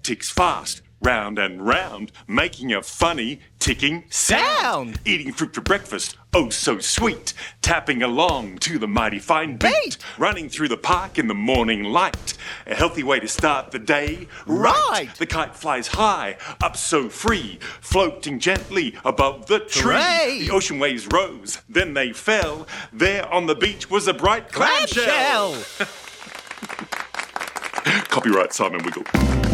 ticks fast, round and round, making a funny ticking sound. Eating fruit for breakfast, oh so sweet. Tapping along to the mighty fine beat. Running through the park in the morning light. A healthy way to start the day. Right! The kite flies high, up so free, floating gently above the tree. Hooray! The ocean waves rose, then they fell. There on the beach was a bright clamshell. Copyright Simon Wiggle.